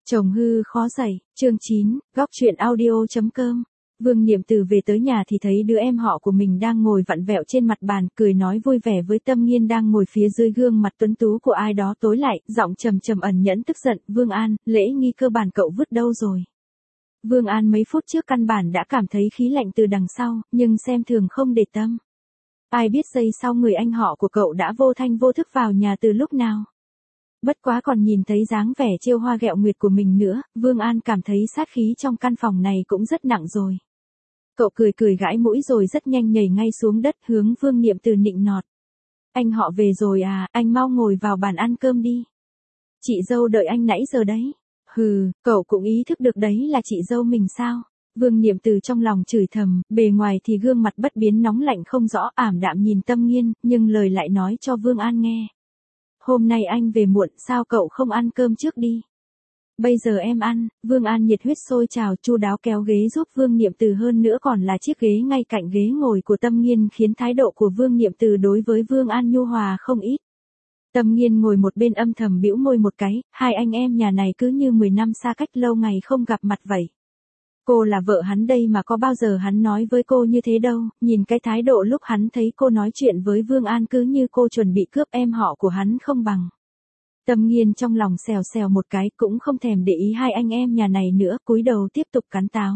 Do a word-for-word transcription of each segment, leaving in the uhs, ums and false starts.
Chồng hư khó dạy, chương chín, góc truyện audio.com. Vương Niệm Từ về tới nhà thì thấy đứa em họ của mình đang ngồi vặn vẹo trên mặt bàn, cười nói vui vẻ với Tâm Nghiên đang ngồi phía dưới gương mặt tuấn tú của ai đó tối lại, giọng trầm trầm ẩn nhẫn tức giận, Vương An, lễ nghi cơ bản cậu vứt đâu rồi? Vương An mấy phút trước căn bản đã cảm thấy khí lạnh từ đằng sau, nhưng xem thường không để tâm. Ai biết giây sau người anh họ của cậu đã vô thanh vô thức vào nhà từ lúc nào? Bất quá còn nhìn thấy dáng vẻ trêu hoa ghẹo nguyệt của mình nữa, Vương An cảm thấy sát khí trong căn phòng này cũng rất nặng rồi. Cậu cười cười gãi mũi rồi rất nhanh nhảy ngay xuống đất hướng Vương Niệm Từ nịnh nọt. Anh họ về rồi à, anh mau ngồi vào bàn ăn cơm đi. Chị dâu đợi anh nãy giờ đấy. Hừ, cậu cũng ý thức được đấy là chị dâu mình sao? Vương Niệm Từ trong lòng chửi thầm, bề ngoài thì gương mặt bất biến nóng lạnh không rõ, ảm đạm nhìn Tâm Nghiên, nhưng lời lại nói cho Vương An nghe. Hôm nay anh về muộn, sao cậu không ăn cơm trước đi? Bây giờ em ăn. Vương An nhiệt huyết sôi trào, chu đáo kéo ghế giúp Vương Niệm Từ, hơn nữa còn là chiếc ghế ngay cạnh ghế ngồi của Tâm Nghiên, khiến thái độ của Vương Niệm Từ đối với Vương An nhu hòa không ít. Tâm Nghiên ngồi một bên âm thầm bĩu môi một cái, hai anh em nhà này cứ như mười năm xa cách lâu ngày không gặp mặt vậy. Cô là vợ hắn đây mà có bao giờ hắn nói với cô như thế đâu, nhìn cái thái độ lúc hắn thấy cô nói chuyện với Vương An cứ như cô chuẩn bị cướp em họ của hắn không bằng. Tâm Nghiên trong lòng xèo xèo một cái, cũng không thèm để ý hai anh em nhà này nữa, cúi đầu tiếp tục cắn táo.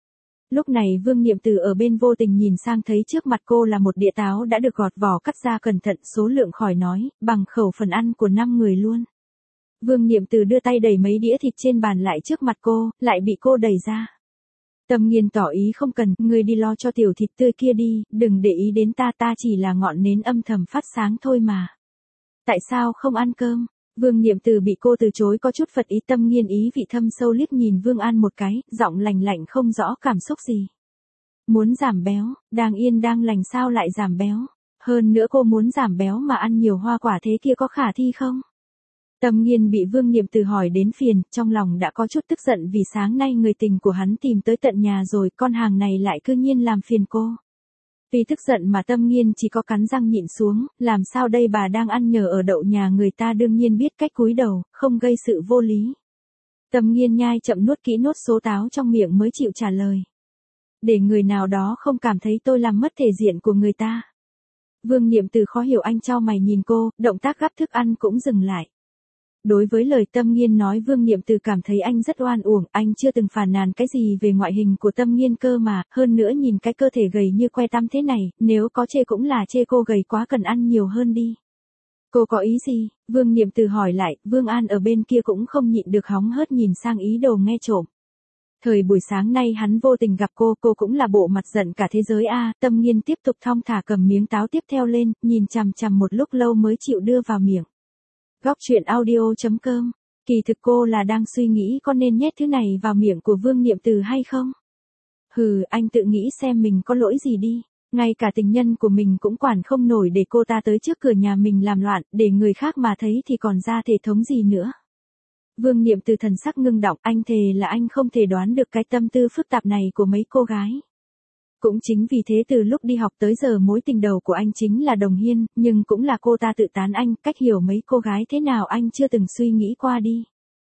Lúc này Vương Niệm Từ ở bên vô tình nhìn sang thấy trước mặt cô là một đĩa táo đã được gọt vỏ cắt ra cẩn thận, số lượng khỏi nói, bằng khẩu phần ăn của năm người luôn. Vương Niệm Từ đưa tay đẩy mấy đĩa thịt trên bàn lại trước mặt cô, lại bị cô đẩy ra. Tâm Nghiên tỏ ý không cần, ngươi đi lo cho tiểu thịt tươi kia đi, đừng để ý đến ta, ta chỉ là ngọn nến âm thầm phát sáng thôi mà. Tại sao không ăn cơm? Vương Niệm Từ bị cô từ chối có chút phật ý. Tâm Nghiên ý vị thâm sâu liếc nhìn Vương An một cái, giọng lành lạnh không rõ cảm xúc gì. Muốn giảm béo, đang yên đang lành sao lại giảm béo? Hơn nữa cô muốn giảm béo mà ăn nhiều hoa quả thế kia có khả thi không? Tâm Nghiên bị Vương Niệm Từ hỏi đến phiền, trong lòng đã có chút tức giận vì sáng nay người tình của hắn tìm tới tận nhà rồi, con hàng này lại cư nhiên làm phiền cô. Vì tức giận mà Tâm Nghiên chỉ có cắn răng nhịn xuống, làm sao đây, bà đang ăn nhờ ở đậu nhà người ta đương nhiên biết cách cúi đầu, không gây sự vô lý. Tâm Nghiên nhai chậm nuốt kỹ nốt số táo trong miệng mới chịu trả lời. Để người nào đó không cảm thấy tôi làm mất thể diện của người ta. Vương Niệm Từ khó hiểu, anh chau mày nhìn cô, động tác gắp thức ăn cũng dừng lại. Đối với lời Tâm Nghiên nói, Vương Niệm Từ cảm thấy anh rất oan uổng, anh chưa từng phàn nàn cái gì về ngoại hình của Tâm Nghiên cơ mà, hơn nữa nhìn cái cơ thể gầy như que tăm thế này, nếu có chê cũng là chê cô gầy quá, cần ăn nhiều hơn đi. Cô có ý gì? Vương Niệm Từ hỏi lại. Vương An ở bên kia cũng không nhịn được hóng hớt nhìn sang ý đồ nghe trộm. Thời buổi sáng nay hắn vô tình gặp cô, cô cũng là bộ mặt giận cả thế giới a. À, Tâm Nghiên tiếp tục thong thả cầm miếng táo tiếp theo lên, nhìn chằm chằm một lúc lâu mới chịu đưa vào miệng. Góc truyện audio.com. Kỳ thực cô là đang suy nghĩ có nên nhét thứ này vào miệng của Vương Niệm Từ hay không? Hừ, anh tự nghĩ xem mình có lỗi gì đi. Ngay cả tình nhân của mình cũng quản không nổi để cô ta tới trước cửa nhà mình làm loạn, để người khác mà thấy thì còn ra thể thống gì nữa. Vương Niệm Từ thần sắc ngưng đọng, anh thề là anh không thể đoán được cái tâm tư phức tạp này của mấy cô gái. Cũng chính vì thế từ lúc đi học tới giờ mối tình đầu của anh chính là Đồng Hiên, nhưng cũng là cô ta tự tán anh, cách hiểu mấy cô gái thế nào anh chưa từng suy nghĩ qua đi.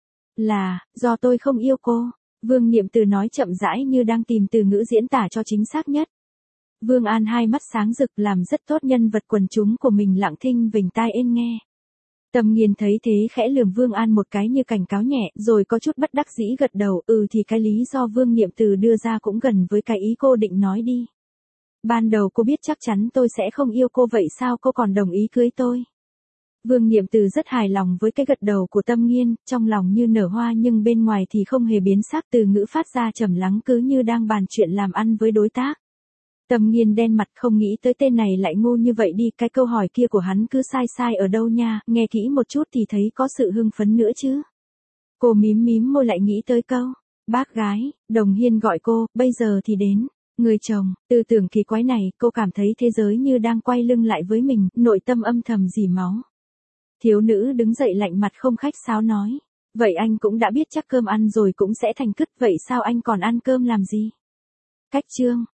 Là, do tôi không yêu cô. Vương Niệm Từ nói chậm rãi như đang tìm từ ngữ diễn tả cho chính xác nhất. Vương An hai mắt sáng rực, làm rất tốt, nhân vật quần chúng của mình lặng thinh vểnh tai ên nghe. Tâm Nghiên thấy thế khẽ lườm Vương An một cái như cảnh cáo nhẹ, rồi có chút bất đắc dĩ gật đầu, ừ thì cái lý do Vương Niệm Từ đưa ra cũng gần với cái ý cô định nói đi. Ban đầu cô biết chắc chắn tôi sẽ không yêu cô, vậy sao cô còn đồng ý cưới tôi? Vương Niệm Từ rất hài lòng với cái gật đầu của Tâm Nghiên, trong lòng như nở hoa nhưng bên ngoài thì không hề biến sắc, từ ngữ phát ra trầm lắng cứ như đang bàn chuyện làm ăn với đối tác. Tâm Nghiên đen mặt, không nghĩ tới tên này lại ngu như vậy đi, cái câu hỏi kia của hắn cứ sai sai ở đâu nha, nghe kỹ một chút thì thấy có sự hưng phấn nữa chứ. Cô mím mím môi lại nghĩ tới câu, bác gái, Đồng Hiên gọi cô, bây giờ thì đến, người chồng, tư tưởng kỳ quái này, cô cảm thấy thế giới như đang quay lưng lại với mình, nội tâm âm thầm rỉ máu. Thiếu nữ đứng dậy lạnh mặt không khách sáo nói, vậy anh cũng đã biết chắc cơm ăn rồi cũng sẽ thành cứt, vậy sao anh còn ăn cơm làm gì? Cách chương.